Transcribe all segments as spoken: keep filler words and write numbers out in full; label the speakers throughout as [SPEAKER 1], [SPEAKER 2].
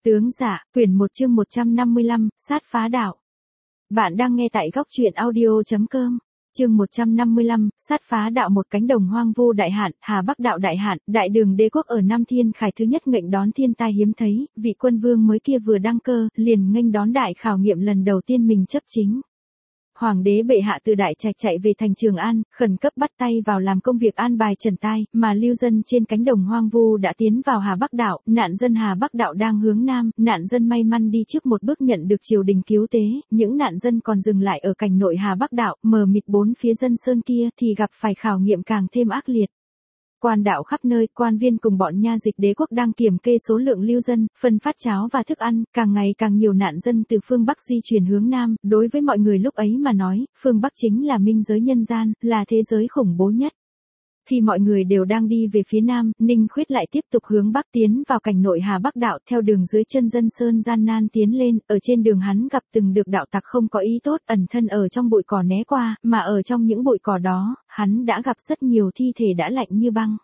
[SPEAKER 1] Tướng giả, quyển một chương một trăm năm mươi lăm, sát phá đạo. Bạn đang nghe tại góc truyện audio.com. Chương một trăm năm mươi lăm, sát phá đạo. Một cánh đồng hoang vu đại hạn, Hà Bắc đạo đại hạn, đại đường đế quốc ở Nam Thiên Khải thứ nhất nghênh đón thiên tai hiếm thấy, vị quân vương mới kia vừa đăng cơ, liền nghênh đón đại khảo nghiệm lần đầu tiên mình chấp chính. Hoàng đế bệ hạ từ đại trạch chạy về thành Trường An, khẩn cấp bắt tay vào làm công việc an bài trần tai, mà lưu dân trên cánh đồng hoang vu đã tiến vào Hà Bắc đạo, nạn dân Hà Bắc đạo đang hướng nam, nạn dân may mắn đi trước một bước nhận được triều đình cứu tế, những nạn dân còn dừng lại ở cảnh nội Hà Bắc đạo, mờ mịt bốn phía dân sơn kia thì gặp phải khảo nghiệm càng thêm ác liệt. Quan đạo khắp nơi, quan viên cùng bọn nha dịch đế quốc đang kiểm kê số lượng lưu dân, phân phát cháo và thức ăn, càng ngày càng nhiều nạn dân từ phương Bắc di chuyển hướng Nam, đối với mọi người lúc ấy mà nói, phương Bắc chính là minh giới nhân gian, là thế giới khủng bố nhất. Khi mọi người đều đang đi về phía Nam, Ninh Khuyết lại tiếp tục hướng Bắc tiến vào cảnh nội Hà Bắc đạo, theo đường dưới chân dân sơn gian nan tiến lên, ở trên đường hắn gặp từng được đạo tặc không có ý tốt, ẩn thân ở trong bụi cỏ né qua, mà ở trong những bụi cỏ đó, hắn đã gặp rất nhiều thi thể đã lạnh như băng.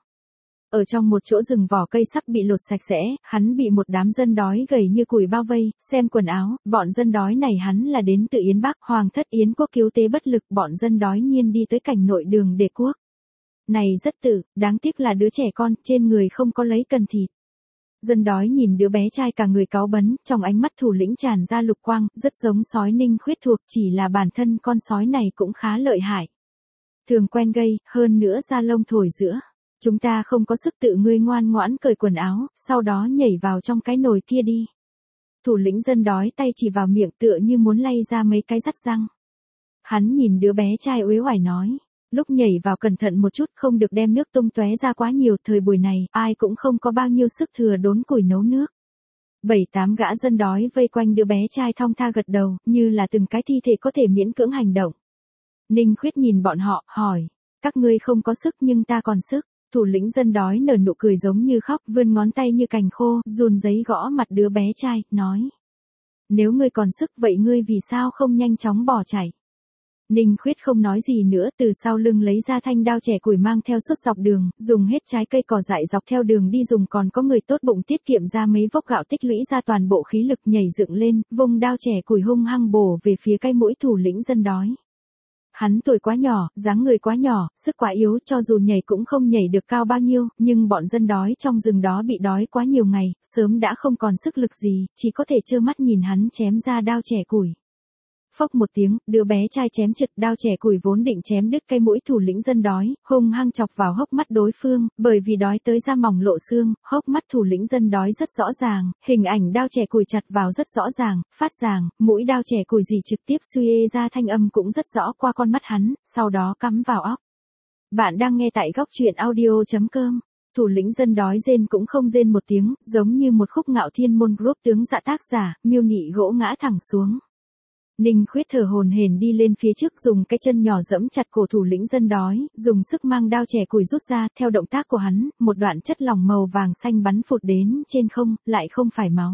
[SPEAKER 1] Ở trong một chỗ rừng vỏ cây sắp bị lột sạch sẽ, hắn bị một đám dân đói gầy như củi bao vây, xem quần áo, bọn dân đói này hắn là đến từ Yến Bắc, Hoàng thất Yến quốc cứu tế bất lực, bọn dân đói nhiên đi tới cảnh nội đường Đế quốc. Này rất tử, đáng tiếc là đứa trẻ con, trên người không có lấy cần thịt. Dân đói nhìn đứa bé trai cả người cáu bấn, trong ánh mắt thủ lĩnh tràn ra lục quang, rất giống sói Ninh Khuyết thuộc, chỉ là bản thân con sói này cũng khá lợi hại. Thường quen gây, hơn nữa da lông thổi giữa. Chúng ta không có sức tự ngươi ngoan ngoãn cởi quần áo, sau đó nhảy vào trong cái nồi kia đi. Thủ lĩnh dân đói tay chỉ vào miệng tựa như muốn lay ra mấy cái rắc răng. Hắn nhìn đứa bé trai uể oải nói. Lúc nhảy vào cẩn thận một chút, không được đem nước tung tóe ra quá nhiều, thời buổi này, ai cũng không có bao nhiêu sức thừa đốn củi nấu nước. Bảy tám gã dân đói vây quanh đứa bé trai thong tha gật đầu, như là từng cái thi thể có thể miễn cưỡng hành động. Ninh Khuyết nhìn bọn họ, hỏi, các ngươi không có sức nhưng ta còn sức. Thủ lĩnh dân đói nở nụ cười giống như khóc, vươn ngón tay như cành khô, run giấy gõ mặt đứa bé trai, nói. Nếu ngươi còn sức vậy ngươi vì sao không nhanh chóng bỏ chạy? Ninh Khuyết không nói gì nữa, từ sau lưng lấy ra thanh đao trẻ củi mang theo suốt dọc đường, dùng hết trái cây cỏ dại dọc theo đường đi, dùng còn có người tốt bụng tiết kiệm ra mấy vốc gạo tích lũy ra toàn bộ khí lực, nhảy dựng lên, vung đao trẻ củi hung hăng bổ về phía cái mũi thủ lĩnh dân đói. Hắn tuổi quá nhỏ, dáng người quá nhỏ, sức quá yếu, cho dù nhảy cũng không nhảy được cao bao nhiêu, nhưng bọn dân đói trong rừng đó bị đói quá nhiều ngày, sớm đã không còn sức lực gì, chỉ có thể trơ mắt nhìn hắn chém ra đao trẻ củi. Phốc một tiếng, đứa bé trai chém chật, đao trẻ củi vốn định chém đứt cây mũi thủ lĩnh dân đói, hung hăng chọc vào hốc mắt đối phương, bởi vì đói tới da mỏng lộ xương, hốc mắt thủ lĩnh dân đói rất rõ ràng, hình ảnh đao trẻ củi chặt vào rất rõ ràng, phát ràng, mũi đao trẻ củi gì trực tiếp xuê ra thanh âm cũng rất rõ qua con mắt hắn, sau đó cắm vào óc. Bạn đang nghe tại góc truyện audio.com. Thủ lĩnh dân đói rên cũng không rên một tiếng, giống như một khúc ngạo thiên môn group tướng dạ tác giả, miêu nị gỗ ngã thẳng xuống. Ninh Khuyết thở hổn hển đi lên phía trước, dùng cái chân nhỏ giẫm chặt cổ thủ lĩnh dân đói, dùng sức mang đao trẻ củi rút ra, theo động tác của hắn, một đoạn chất lỏng màu vàng xanh bắn phụt đến trên không, lại không phải máu.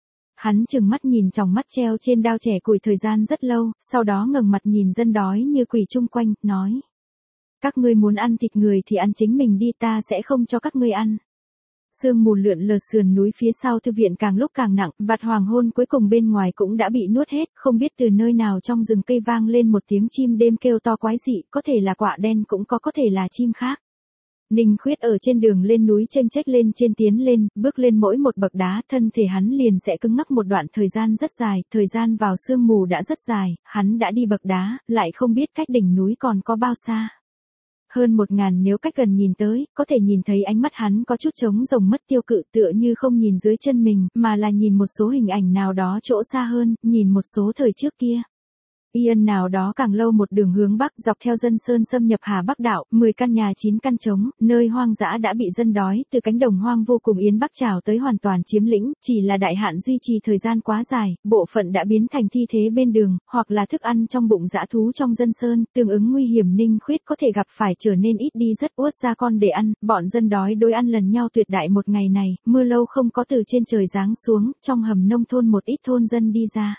[SPEAKER 1] Hắn trừng mắt nhìn tròng mắt treo trên đao trẻ củi thời gian rất lâu, sau đó ngẩng mặt nhìn dân đói như quỷ chung quanh, nói. Các ngươi muốn ăn thịt người thì ăn chính mình đi, ta sẽ không cho các ngươi ăn. Sương mù lượn lờ sườn núi phía sau thư viện càng lúc càng nặng, vạt hoàng hôn cuối cùng bên ngoài cũng đã bị nuốt hết, không biết từ nơi nào trong rừng cây vang lên một tiếng chim đêm kêu to quái dị, có thể là quạ đen cũng có có thể là chim khác. Ninh Khuyết ở trên đường lên núi chênh chếch lên trên tiến lên, bước lên mỗi một bậc đá, thân thể hắn liền sẽ cứng ngắc một đoạn thời gian rất dài, thời gian vào sương mù đã rất dài, hắn đã đi bậc đá, lại không biết cách đỉnh núi còn có bao xa. Hơn một ngàn nếu cách gần nhìn tới, có thể nhìn thấy ánh mắt hắn có chút trống rồng mất tiêu cự, tựa như không nhìn dưới chân mình, mà là nhìn một số hình ảnh nào đó chỗ xa hơn, nhìn một số thời trước kia. Yên nào đó càng lâu một đường hướng Bắc dọc theo dân sơn xâm nhập Hà Bắc đạo, mười căn nhà chín căn trống, nơi hoang dã đã bị dân đói, từ cánh đồng hoang vô cùng Yến Bắc trào tới hoàn toàn chiếm lĩnh, chỉ là đại hạn duy trì thời gian quá dài, bộ phận đã biến thành thi thế bên đường, hoặc là thức ăn trong bụng dã thú trong dân sơn, tương ứng nguy hiểm Ninh Khuyết có thể gặp phải trở nên ít đi rất uất ra con để ăn, bọn dân đói đối ăn lần nhau tuyệt đại một ngày này, mưa lâu không có từ trên trời giáng xuống, trong hầm nông thôn một ít thôn dân đi ra.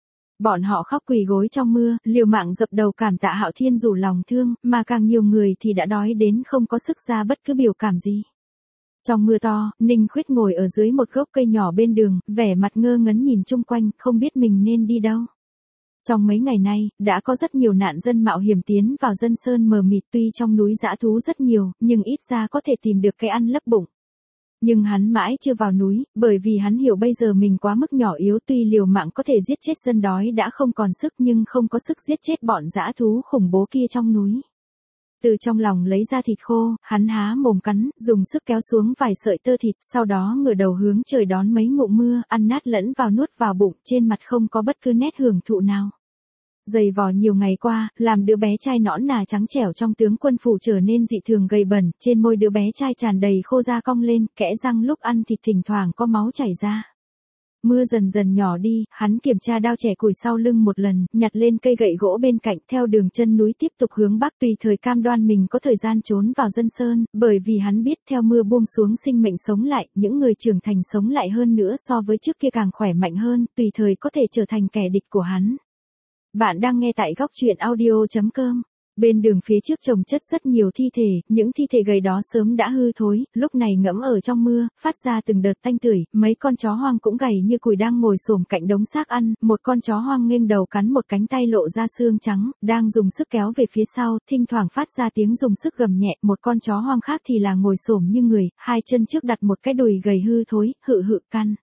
[SPEAKER 1] Bọn họ khóc quỳ gối trong mưa, liều mạng dập đầu cảm tạ Hạo Thiên rủ lòng thương, mà càng nhiều người thì đã đói đến không có sức ra bất cứ biểu cảm gì. Trong mưa to, Ninh Khuyết ngồi ở dưới một gốc cây nhỏ bên đường, vẻ mặt ngơ ngấn nhìn chung quanh, không biết mình nên đi đâu. Trong mấy ngày nay, đã có rất nhiều nạn dân mạo hiểm tiến vào dân sơn mờ mịt, tuy trong núi dã thú rất nhiều, nhưng ít ra có thể tìm được cái ăn lấp bụng. Nhưng hắn mãi chưa vào núi, bởi vì hắn hiểu bây giờ mình quá mức nhỏ yếu, tuy liều mạng có thể giết chết dân đói đã không còn sức nhưng không có sức giết chết bọn dã thú khủng bố kia trong núi. Từ trong lòng lấy ra thịt khô, hắn há mồm cắn, dùng sức kéo xuống vài sợi tơ thịt, sau đó ngửa đầu hướng trời đón mấy ngụm mưa, ăn nát lẫn vào nuốt vào bụng, trên mặt không có bất cứ nét hưởng thụ nào. Dày vò nhiều ngày qua, làm đứa bé trai nõn nà trắng trẻo trong tướng quân phủ trở nên dị thường gầy bẩn, trên môi đứa bé trai tràn đầy khô da cong lên, kẽ răng lúc ăn thịt thỉnh thoảng có máu chảy ra. Mưa dần dần nhỏ đi, hắn kiểm tra đao chẻ củi sau lưng một lần, nhặt lên cây gậy gỗ bên cạnh, theo đường chân núi tiếp tục hướng bắc, tùy thời cam đoan mình có thời gian trốn vào dân sơn, bởi vì hắn biết theo mưa buông xuống sinh mệnh sống lại, những người trưởng thành sống lại hơn nữa so với trước kia càng khỏe mạnh hơn, tùy thời có thể trở thành kẻ địch của hắn. Bạn đang nghe tại góc truyện audio chấm com. Bên đường phía trước chồng chất rất nhiều thi thể, những thi thể gầy đó sớm đã hư thối, lúc này ngẫm ở trong mưa, phát ra từng đợt tanh tưởi, mấy con chó hoang cũng gầy như củi đang ngồi xổm cạnh đống xác ăn, một con chó hoang nghênh đầu cắn một cánh tay lộ ra xương trắng, đang dùng sức kéo về phía sau, thỉnh thoảng phát ra tiếng dùng sức gầm nhẹ, một con chó hoang khác thì là ngồi xổm như người, hai chân trước đặt một cái đùi gầy hư thối, hự hự căn.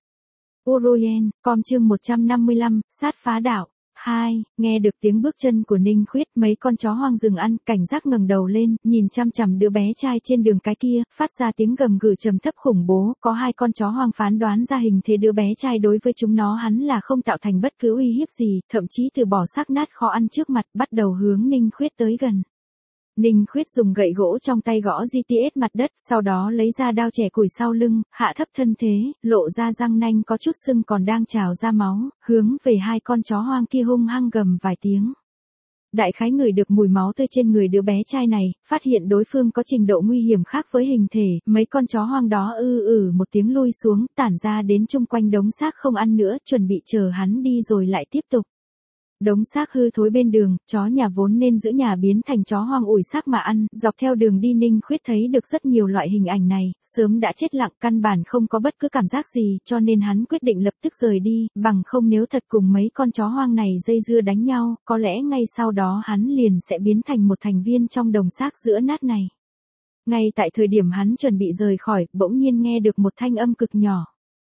[SPEAKER 1] Uruyen, com chương một trăm năm mươi lăm, sát phá đảo. Hai, nghe được tiếng bước chân của Ninh Khuyết, mấy con chó hoang dừng ăn, cảnh giác ngẩng đầu lên, nhìn chăm chằm đứa bé trai trên đường cái kia, phát ra tiếng gầm gừ trầm thấp khủng bố, có hai con chó hoang phán đoán ra hình thế đứa bé trai đối với chúng nó hắn là không tạo thành bất cứ uy hiếp gì, thậm chí từ bỏ xác nát khó ăn trước mặt, bắt đầu hướng Ninh Khuyết tới gần. Ninh Khuyết dùng gậy gỗ trong tay gõ gi ti ét mặt đất, sau đó lấy ra đao chẻ củi sau lưng, hạ thấp thân thế, lộ ra răng nanh có chút sưng còn đang trào ra máu, hướng về hai con chó hoang kia hung hăng gầm vài tiếng. Đại khái ngửi được mùi máu tươi trên người đứa bé trai này, phát hiện đối phương có trình độ nguy hiểm khác với hình thể, mấy con chó hoang đó ư ử một tiếng lui xuống, tản ra đến chung quanh đống xác không ăn nữa, chuẩn bị chờ hắn đi rồi lại tiếp tục. Đống xác hư thối bên đường, chó nhà vốn nên giữ nhà biến thành chó hoang ủi xác mà ăn, dọc theo đường đi Ninh Khuyết thấy được rất nhiều loại hình ảnh này, sớm đã chết lặng căn bản không có bất cứ cảm giác gì, cho nên hắn quyết định lập tức rời đi, bằng không nếu thật cùng mấy con chó hoang này dây dưa đánh nhau, có lẽ ngay sau đó hắn liền sẽ biến thành một thành viên trong đống xác giữa nát này. Ngay tại thời điểm hắn chuẩn bị rời khỏi, bỗng nhiên nghe được một thanh âm cực nhỏ.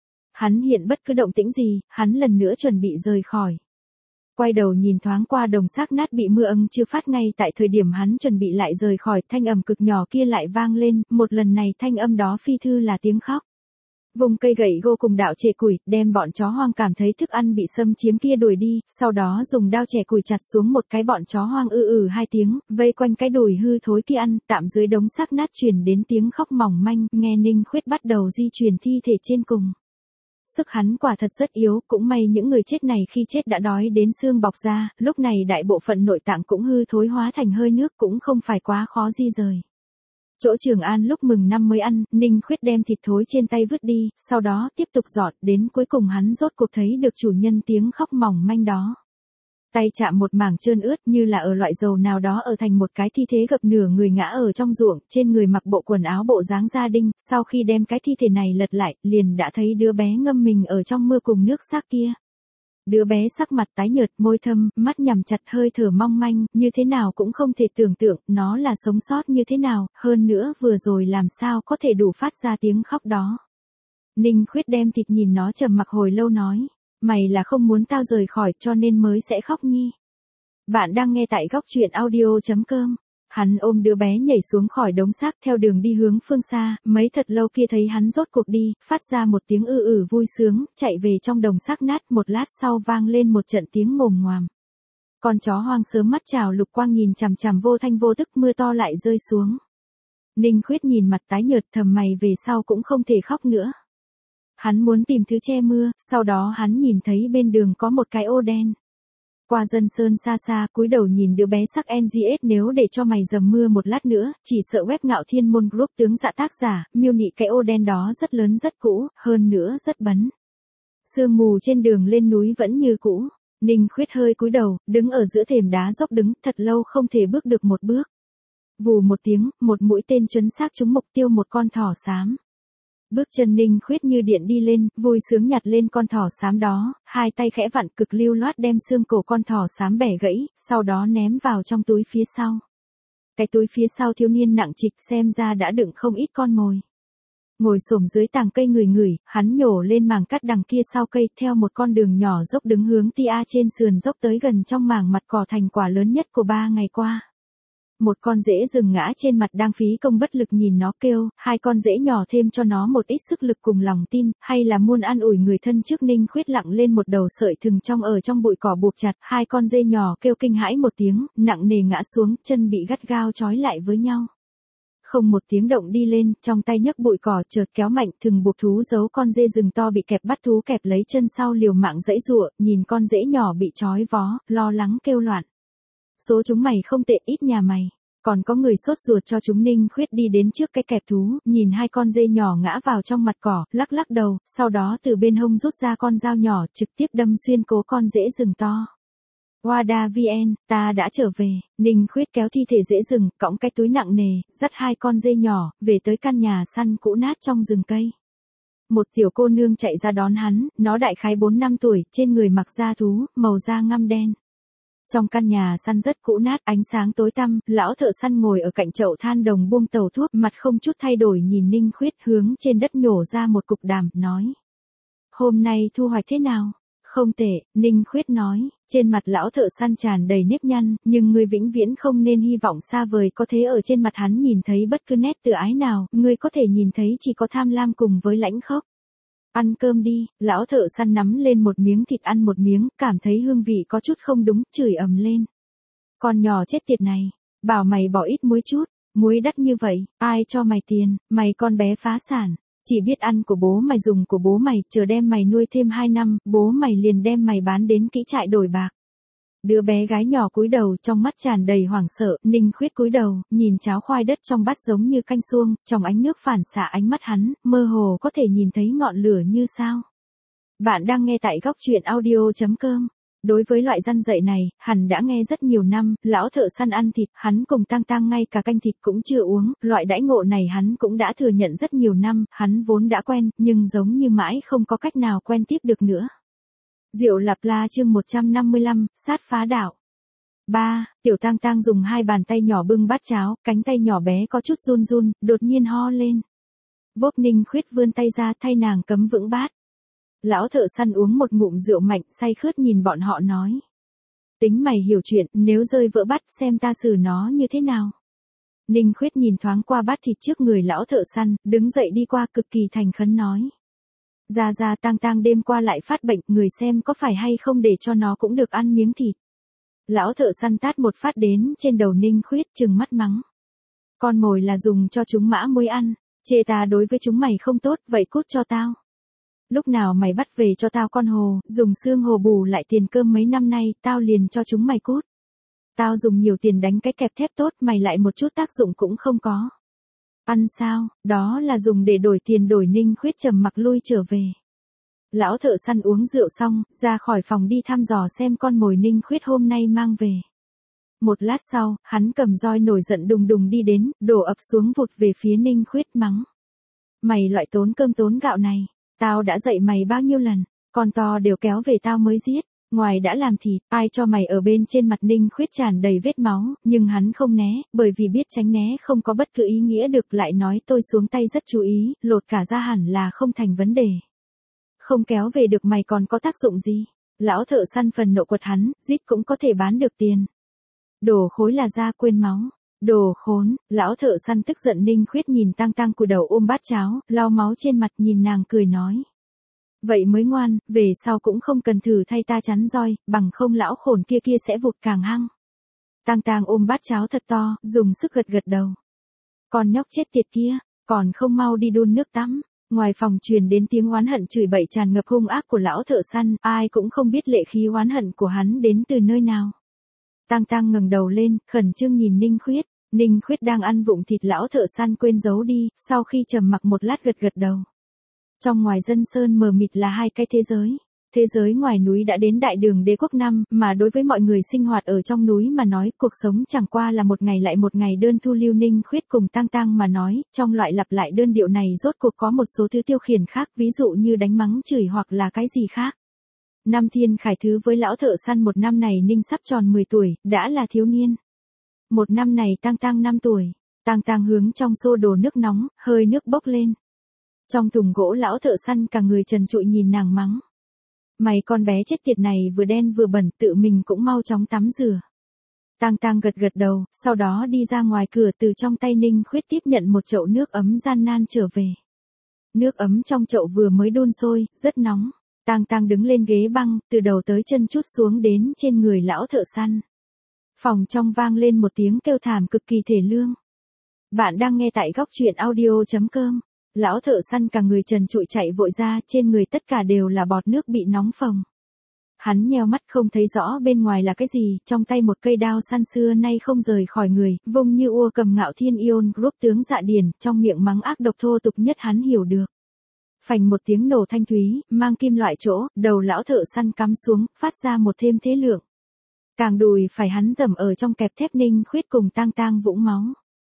[SPEAKER 1] Hắn hiện bất cứ động tĩnh gì, hắn lần nữa chuẩn bị rời khỏi. Quay đầu nhìn thoáng qua đồng xác nát bị mưa âng chưa phát, ngay tại thời điểm hắn chuẩn bị lại rời khỏi, thanh âm cực nhỏ kia lại vang lên, một lần này thanh âm đó phi thư là tiếng khóc. Vùng cây gậy gỗ cùng đạo chẻ củi, đem bọn chó hoang cảm thấy thức ăn bị xâm chiếm kia đuổi đi, sau đó dùng đao chẻ củi chặt xuống một cái bọn chó hoang ư ử hai tiếng, vây quanh cái đùi hư thối kia ăn, tạm dưới đống xác nát truyền đến tiếng khóc mỏng manh, nghe Ninh Khuyết bắt đầu di chuyển thi thể trên cùng. Sức hắn quả thật rất yếu, cũng may những người chết này khi chết đã đói đến xương bọc ra, lúc này đại bộ phận nội tạng cũng hư thối hóa thành hơi nước, cũng không phải quá khó di rời. Chỗ Trường An lúc mừng năm mới ăn, Ninh Khuyết đem thịt thối trên tay vứt đi, sau đó tiếp tục dọn, đến cuối cùng hắn rốt cuộc thấy được chủ nhân tiếng khóc mỏng manh đó. Tay chạm một mảng trơn ướt như là ở loại dầu nào đó ở thành một cái thi thế gập nửa người ngã ở trong ruộng, trên người mặc bộ quần áo bộ dáng gia đình, sau khi đem cái thi thể này lật lại, liền đã thấy đứa bé ngâm mình ở trong mưa cùng nước xác kia. Đứa bé sắc mặt tái nhợt, môi thâm, mắt nhắm chặt, hơi thở mong manh, như thế nào cũng không thể tưởng tượng, nó là sống sót như thế nào, hơn nữa vừa rồi làm sao có thể đủ phát ra tiếng khóc đó. Ninh Khuyết đem thịt nhìn nó trầm mặc hồi lâu nói. Mày là không muốn tao rời khỏi cho nên mới sẽ khóc nhi. Bạn đang nghe tại góc truyện audio chấm com. Hắn ôm đứa bé nhảy xuống khỏi đống xác theo đường đi hướng phương xa, mấy thật lâu kia thấy hắn rốt cuộc đi, phát ra một tiếng ư ử vui sướng, chạy về trong đồng xác nát, một lát sau vang lên một trận tiếng ngồm ngoàm. Con chó hoang sớm mắt trào lục quang nhìn chằm chằm vô thanh vô tức, mưa to lại rơi xuống. Ninh Khuyết nhìn mặt tái nhợt thầm mày về sau cũng không thể khóc nữa. Hắn muốn tìm thứ che mưa, sau đó hắn nhìn thấy bên đường có một cái ô đen. Qua dân sơn xa xa, cúi đầu nhìn đứa bé sắc en giê ét, nếu để cho mày dầm mưa một lát nữa, chỉ sợ web Ngạo Thiên Môn Group tướng dạ tác giả, miêu nị cái ô đen đó rất lớn rất cũ, hơn nữa rất bấn. Sương mù trên đường lên núi vẫn như cũ. Ninh Khuyết hơi cúi đầu, đứng ở giữa thềm đá dốc đứng, thật lâu không thể bước được một bước. Vù một tiếng, một mũi tên trấn xác trúng mục tiêu một con thỏ xám. Bước chân Ninh Khuyết như điện đi lên, vui sướng nhặt lên con thỏ xám đó, hai tay khẽ vặn cực lưu loát đem xương cổ con thỏ xám bẻ gãy, sau đó ném vào trong túi phía sau. Cái túi phía sau thiếu niên nặng trịch xem ra đã đựng không ít con mồi. Ngồi xổm dưới tàng cây ngửi ngửi, hắn nhổ lên màng cắt đằng kia sau cây theo một con đường nhỏ dốc đứng hướng tia trên sườn dốc tới gần trong mảng mặt cỏ thành quả lớn nhất của ba ngày qua. Một con rễ rừng ngã trên mặt đang phí công bất lực nhìn nó kêu, hai con rễ nhỏ thêm cho nó một ít sức lực cùng lòng tin, hay là muôn an ủi người thân trước. Ninh Khuyết lặng lên một đầu sợi thừng trong ở trong bụi cỏ buộc chặt, hai con dê nhỏ kêu kinh hãi một tiếng, nặng nề ngã xuống, chân bị gắt gao trói lại với nhau. Không một tiếng động đi lên, trong tay nhấc bụi cỏ chợt kéo mạnh thừng buộc thú giấu con dê rừng to bị kẹp bắt thú kẹp lấy chân sau liều mạng giãy giụa, nhìn con rễ nhỏ bị trói vó, lo lắng kêu loạn. Số chúng mày không tệ, ít nhà mày. Còn có người sốt ruột cho chúng. Ninh Khuyết đi đến trước cái kẹp thú, nhìn hai con dê nhỏ ngã vào trong mặt cỏ, lắc lắc đầu, sau đó từ bên hông rút ra con dao nhỏ trực tiếp đâm xuyên cố con rễ rừng to. Wada vê en, ta đã trở về. Ninh Khuyết kéo thi thể rễ rừng, cõng cái túi nặng nề, dắt hai con dê nhỏ, về tới căn nhà săn cũ nát trong rừng cây. Một tiểu cô nương chạy ra đón hắn, nó đại khái bốn năm tuổi, trên người mặc da thú, màu da ngăm đen. Trong căn nhà săn rất cũ nát, ánh sáng tối tăm, lão thợ săn ngồi ở cạnh chậu than đồng buông tàu thuốc, mặt không chút thay đổi nhìn Ninh Khuyết, hướng trên đất nhổ ra một cục đàm, nói. Hôm nay thu hoạch thế nào? Không tệ, Ninh Khuyết nói, trên mặt lão thợ săn tràn đầy nếp nhăn, nhưng ngươi vĩnh viễn không nên hy vọng xa vời có thể ở trên mặt hắn nhìn thấy bất cứ nét tự ái nào, ngươi có thể nhìn thấy chỉ có tham lam cùng với lãnh khốc. Ăn cơm đi, lão thợ săn nắm lên một miếng thịt ăn một miếng, cảm thấy hương vị có chút không đúng, chửi ầm lên. Con nhỏ chết tiệt này, bảo mày bỏ ít muối chút, muối đắt như vậy, ai cho mày tiền, mày con bé phá sản, chỉ biết ăn của bố mày dùng của bố mày, chờ đem mày nuôi thêm hai năm, bố mày liền đem mày bán đến kỹ trại đổi bạc. Đứa bé gái nhỏ cúi đầu trong mắt tràn đầy hoảng sợ, Ninh Khuyết cúi đầu, nhìn cháo khoai đất trong bát giống như canh suông, trong ánh nước phản xạ ánh mắt hắn, mơ hồ có thể nhìn thấy ngọn lửa như sao. Bạn đang nghe tại góc truyện audio chấm com. Đối với loại răn dạy này, hắn đã nghe rất nhiều năm, lão thợ săn ăn thịt, hắn cùng Tang Tang ngay cả canh thịt cũng chưa uống, loại đãi ngộ này hắn cũng đã thừa nhận rất nhiều năm, hắn vốn đã quen, nhưng giống như mãi không có cách nào quen tiếp được nữa. Diệu Lạp La chương một trăm năm mươi lăm, sát phá đạo. ba. Tiểu Tang Tang dùng hai bàn tay nhỏ bưng bát cháo, cánh tay nhỏ bé có chút run run, đột nhiên ho lên. Vốp. Ninh Khuyết vươn tay ra thay nàng cấm vững bát. Lão thợ săn uống một ngụm rượu mạnh, say khướt nhìn bọn họ nói. Tính mày hiểu chuyện, nếu rơi vỡ bát xem ta xử nó như thế nào. Ninh Khuyết nhìn thoáng qua bát thịt trước người lão thợ săn, đứng dậy đi qua cực kỳ thành khấn nói. Ra ra Tang Tang đêm qua lại phát bệnh, người xem có phải hay không để cho nó cũng được ăn miếng thịt. Lão thợ săn tát một phát đến trên đầu Ninh Khuyết trừng mắt mắng. Con mồi là dùng cho chúng mã muối ăn, chê ta đối với chúng mày không tốt, vậy cút cho tao. Lúc nào mày bắt về cho tao con hồ, dùng xương hồ bù lại tiền cơm mấy năm nay, tao liền cho chúng mày cút. Tao dùng nhiều tiền đánh cái kẹp thép tốt, mày lại một chút tác dụng cũng không có. Ăn sao, đó là dùng để đổi tiền đổi. Ninh Khuyết trầm mặc lui trở về. Lão thợ săn uống rượu xong, ra khỏi phòng đi thăm dò xem con mồi Ninh Khuyết hôm nay mang về. Một lát sau, hắn cầm roi nổi giận đùng đùng đi đến, đổ ập xuống vụt về phía Ninh Khuyết mắng. Mày loại tốn cơm tốn gạo này, tao đã dạy mày bao nhiêu lần, con to đều kéo về tao mới giết. Ngoài đã làm thịt, ai cho mày ở bên trên mặt Ninh Khuyết tràn đầy vết máu, nhưng hắn không né, bởi vì biết tránh né không có bất cứ ý nghĩa được, lại nói tôi xuống tay rất chú ý, lột cả ra hẳn là không thành vấn đề. Không kéo về được mày còn có tác dụng gì? Lão thợ săn phần nộ quật hắn, giết cũng có thể bán được tiền. Đồ khối là da quên máu. Đồ khốn, lão thợ săn tức giận. Ninh Khuyết nhìn Tang Tang cúi đầu ôm bát cháo, lau máu trên mặt, nhìn nàng cười nói. Vậy mới ngoan, về sau cũng không cần thử thay ta chắn roi, bằng không lão khổn kia kia sẽ vụt càng hăng. Tang Tang ôm bát cháo thật to, dùng sức gật gật đầu. Con nhóc chết tiệt kia, còn không mau đi đun nước tắm. Ngoài phòng truyền đến tiếng oán hận chửi bậy tràn ngập hung ác của lão thợ săn, ai cũng không biết lệ khí oán hận của hắn đến từ nơi nào. Tang Tang ngẩng đầu lên, khẩn trương nhìn Ninh Khuyết. Ninh Khuyết đang ăn vụng thịt lão thợ săn quên giấu đi, sau khi trầm mặc một lát gật gật đầu. Trong ngoài dân sơn mờ mịt là hai cái thế giới. Thế giới ngoài núi đã đến đại đường đế quốc năm, mà đối với mọi người sinh hoạt ở trong núi mà nói, cuộc sống chẳng qua là một ngày lại một ngày đơn thu. Lưu Ninh Khuyết cùng Tang Tang mà nói, trong loại lặp lại đơn điệu này rốt cuộc có một số thứ tiêu khiển khác, ví dụ như đánh mắng chửi hoặc là cái gì khác. Năm Thiên Khải Thứ với lão thợ săn một năm này Ninh sắp tròn mười tuổi, đã là thiếu niên. Một năm này Tang Tang năm tuổi, Tang Tang hướng trong xô đổ nước nóng, hơi nước bốc lên. Trong thùng gỗ lão thợ săn cả người trần trụi nhìn nàng mắng. Mày con bé chết tiệt này vừa đen vừa bẩn, tự mình cũng mau chóng tắm rửa. Tang Tang gật gật đầu, sau đó đi ra ngoài cửa, từ trong tay Ninh Khuyết tiếp nhận một chậu nước ấm gian nan trở về. Nước ấm trong chậu vừa mới đun sôi, rất nóng. Tang Tang đứng lên ghế băng, từ đầu tới chân trút xuống đến trên người lão thợ săn. Phòng trong vang lên một tiếng kêu thảm cực kỳ thê lương. Bạn đang nghe tại góc truyện audio chấm com. Lão thợ săn cả người trần trụi chạy vội ra, trên người tất cả đều là bọt nước bị nóng phồng. Hắn nheo mắt không thấy rõ bên ngoài là cái gì, trong tay một cây đao săn xưa nay không rời khỏi người, vung như ua cầm Ngạo Thiên Ion Group tướng Dạ Điền, trong miệng mắng ác độc thô tục nhất hắn hiểu được. Phành một tiếng nổ thanh thúy, mang kim loại chỗ, đầu lão thợ săn cắm xuống, phát ra một thêm thế lượng. Càng đùi phải hắn dầm ở trong kẹp thép. Ninh Khuyết cùng Tang Tang vũng máu.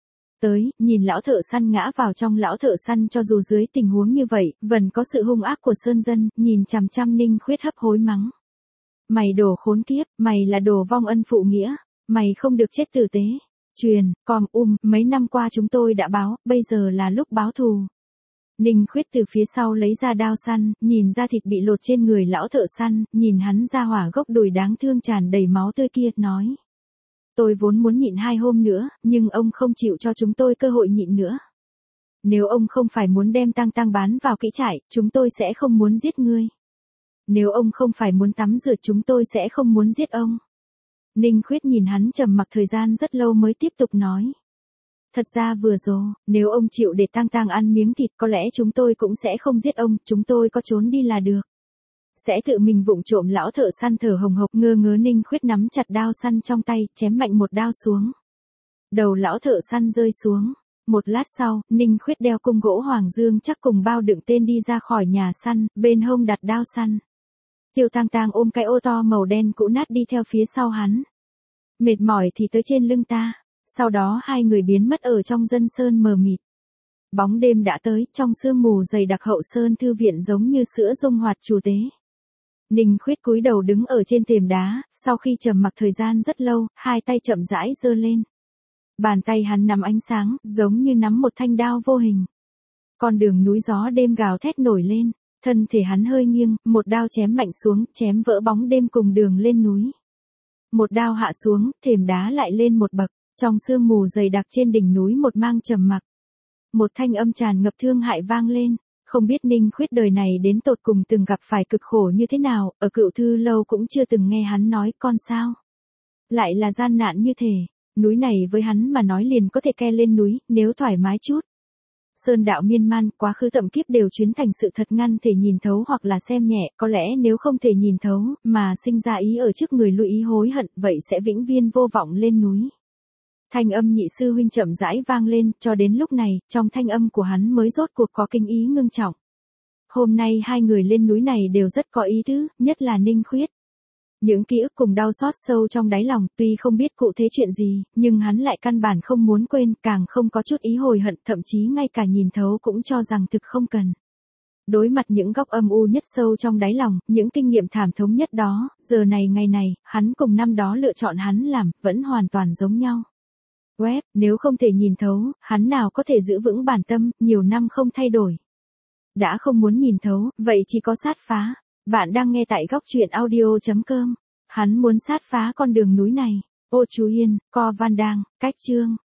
[SPEAKER 1] Tới, nhìn lão thợ săn ngã vào trong. Lão thợ săn cho dù dưới tình huống như vậy, vẫn có sự hung ác của sơn dân, nhìn chằm chằm Ninh Khuyết hấp hối mắng. Mày đồ khốn kiếp, mày là đồ vong ân phụ nghĩa, mày không được chết tử tế. Truyền, com um, mấy năm qua chúng tôi đã báo, bây giờ là lúc báo thù. Ninh Khuyết từ phía sau lấy ra đao săn, nhìn ra thịt bị lột trên người lão thợ săn, nhìn hắn ra hỏa gốc đùi đáng thương tràn đầy máu tươi kia, nói. Tôi vốn muốn nhịn hai hôm nữa, nhưng ông không chịu cho chúng tôi cơ hội nhịn nữa. Nếu ông không phải muốn đem Tang Tang bán vào kỹ trại, chúng tôi sẽ không muốn giết ngươi. Nếu ông không phải muốn tắm rửa, chúng tôi sẽ không muốn giết ông. Ninh Khuyết nhìn hắn trầm mặc thời gian rất lâu mới tiếp tục nói. Thật ra vừa rồi, nếu ông chịu để Tang Tang ăn miếng thịt, có lẽ chúng tôi cũng sẽ không giết ông, chúng tôi có trốn đi là được. Sẽ tự mình vụng trộm. Lão thợ săn thở hồng hộc ngơ ngớ. Ninh Khuyết nắm chặt đao săn trong tay, chém mạnh một đao xuống. Đầu lão thợ săn rơi xuống. Một lát sau, Ninh Khuyết đeo cung gỗ Hoàng Dương chắc cùng bao đựng tên đi ra khỏi nhà săn, bên hông đặt đao săn. Tiêu Tang Tang ôm cái ô to màu đen cũ nát đi theo phía sau hắn. Mệt mỏi thì tới trên lưng ta. Sau đó hai người biến mất ở trong dân sơn mờ mịt. Bóng đêm đã tới, trong sương mù dày đặc hậu sơn thư viện giống như sữa dung hoạt chủ tế. Ninh Khuyết cúi đầu đứng ở trên thềm đá, sau khi trầm mặc thời gian rất lâu, hai tay chậm rãi giơ lên. Bàn tay hắn nắm ánh sáng, giống như nắm một thanh đao vô hình. Con đường núi gió đêm gào thét nổi lên, thân thể hắn hơi nghiêng, một đao chém mạnh xuống, chém vỡ bóng đêm cùng đường lên núi. Một đao hạ xuống, thềm đá lại lên một bậc, trong sương mù dày đặc trên đỉnh núi một mang trầm mặc. Một thanh âm tràn ngập thương hại vang lên. Không biết Ninh Khuyết đời này đến tột cùng từng gặp phải cực khổ như thế nào, ở Cựu Thư Lâu cũng chưa từng nghe hắn nói con sao. Lại là gian nạn như thế, núi này với hắn mà nói liền có thể ke lên núi, nếu thoải mái chút. Sơn đạo miên man, quá khứ thậm kiếp đều chuyến thành sự thật ngăn thể nhìn thấu hoặc là xem nhẹ, có lẽ nếu không thể nhìn thấu, mà sinh ra ý ở trước người lui ý hối hận, vậy sẽ vĩnh viên vô vọng lên núi. Thanh âm nhị sư huynh chậm rãi vang lên, cho đến lúc này, trong thanh âm của hắn mới rốt cuộc có kinh ý ngưng trọng. Hôm nay hai người lên núi này đều rất có ý tứ, nhất là Ninh Khuyết. Những ký ức cùng đau xót sâu trong đáy lòng, tuy không biết cụ thể chuyện gì, nhưng hắn lại căn bản không muốn quên, càng không có chút ý hồi hận, thậm chí ngay cả nhìn thấu cũng cho rằng thực không cần. Đối mặt những góc âm u nhất sâu trong đáy lòng, những kinh nghiệm thảm thống nhất đó, giờ này ngày này, hắn cùng năm đó lựa chọn hắn làm, vẫn hoàn toàn giống nhau. Web, nếu không thể nhìn thấu, hắn nào có thể giữ vững bản tâm, nhiều năm không thay đổi. Đã không muốn nhìn thấu, vậy chỉ có sát phá. Bạn đang nghe tại góc truyện audio chấm com. Hắn muốn sát phá con đường núi này. Ô chú Yên, Co Van Đang, cách chương.